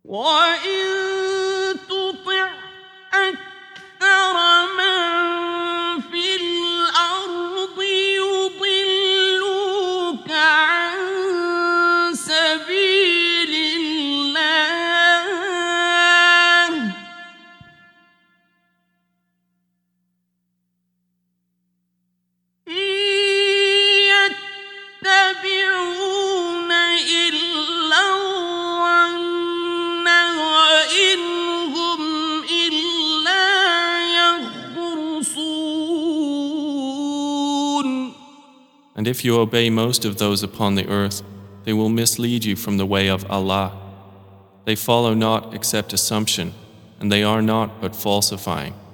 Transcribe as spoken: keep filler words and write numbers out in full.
وَإِن تُطِعْ أَكْثَرَ مَن فِي الْأَرْضِ يُضِلُّوكَ عَن سَبِيلِ اللَّهِ إِن يَتَّبِعُونَ إِلَّا الظَّنَّ وَإِنْ هُمْ إِلَّا يَخْرُصُونَ. And if you obey most of those upon the earth, they will mislead you from the way of Allah. They follow not except assumption, and they are not but falsifying.